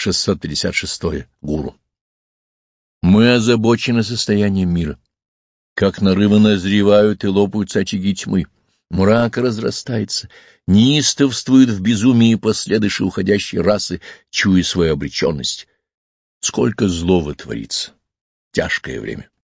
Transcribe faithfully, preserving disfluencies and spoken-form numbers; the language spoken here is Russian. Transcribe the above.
шестьсот пятьдесят шестой. Гуру. Мы озабочены состоянием мира. Как нарывы назревают и лопаются очаги тьмы. Мрак разрастается, неистовствует в безумии последующие уходящей расы, чуя свою обреченность. Сколько злого творится. Тяжкое время.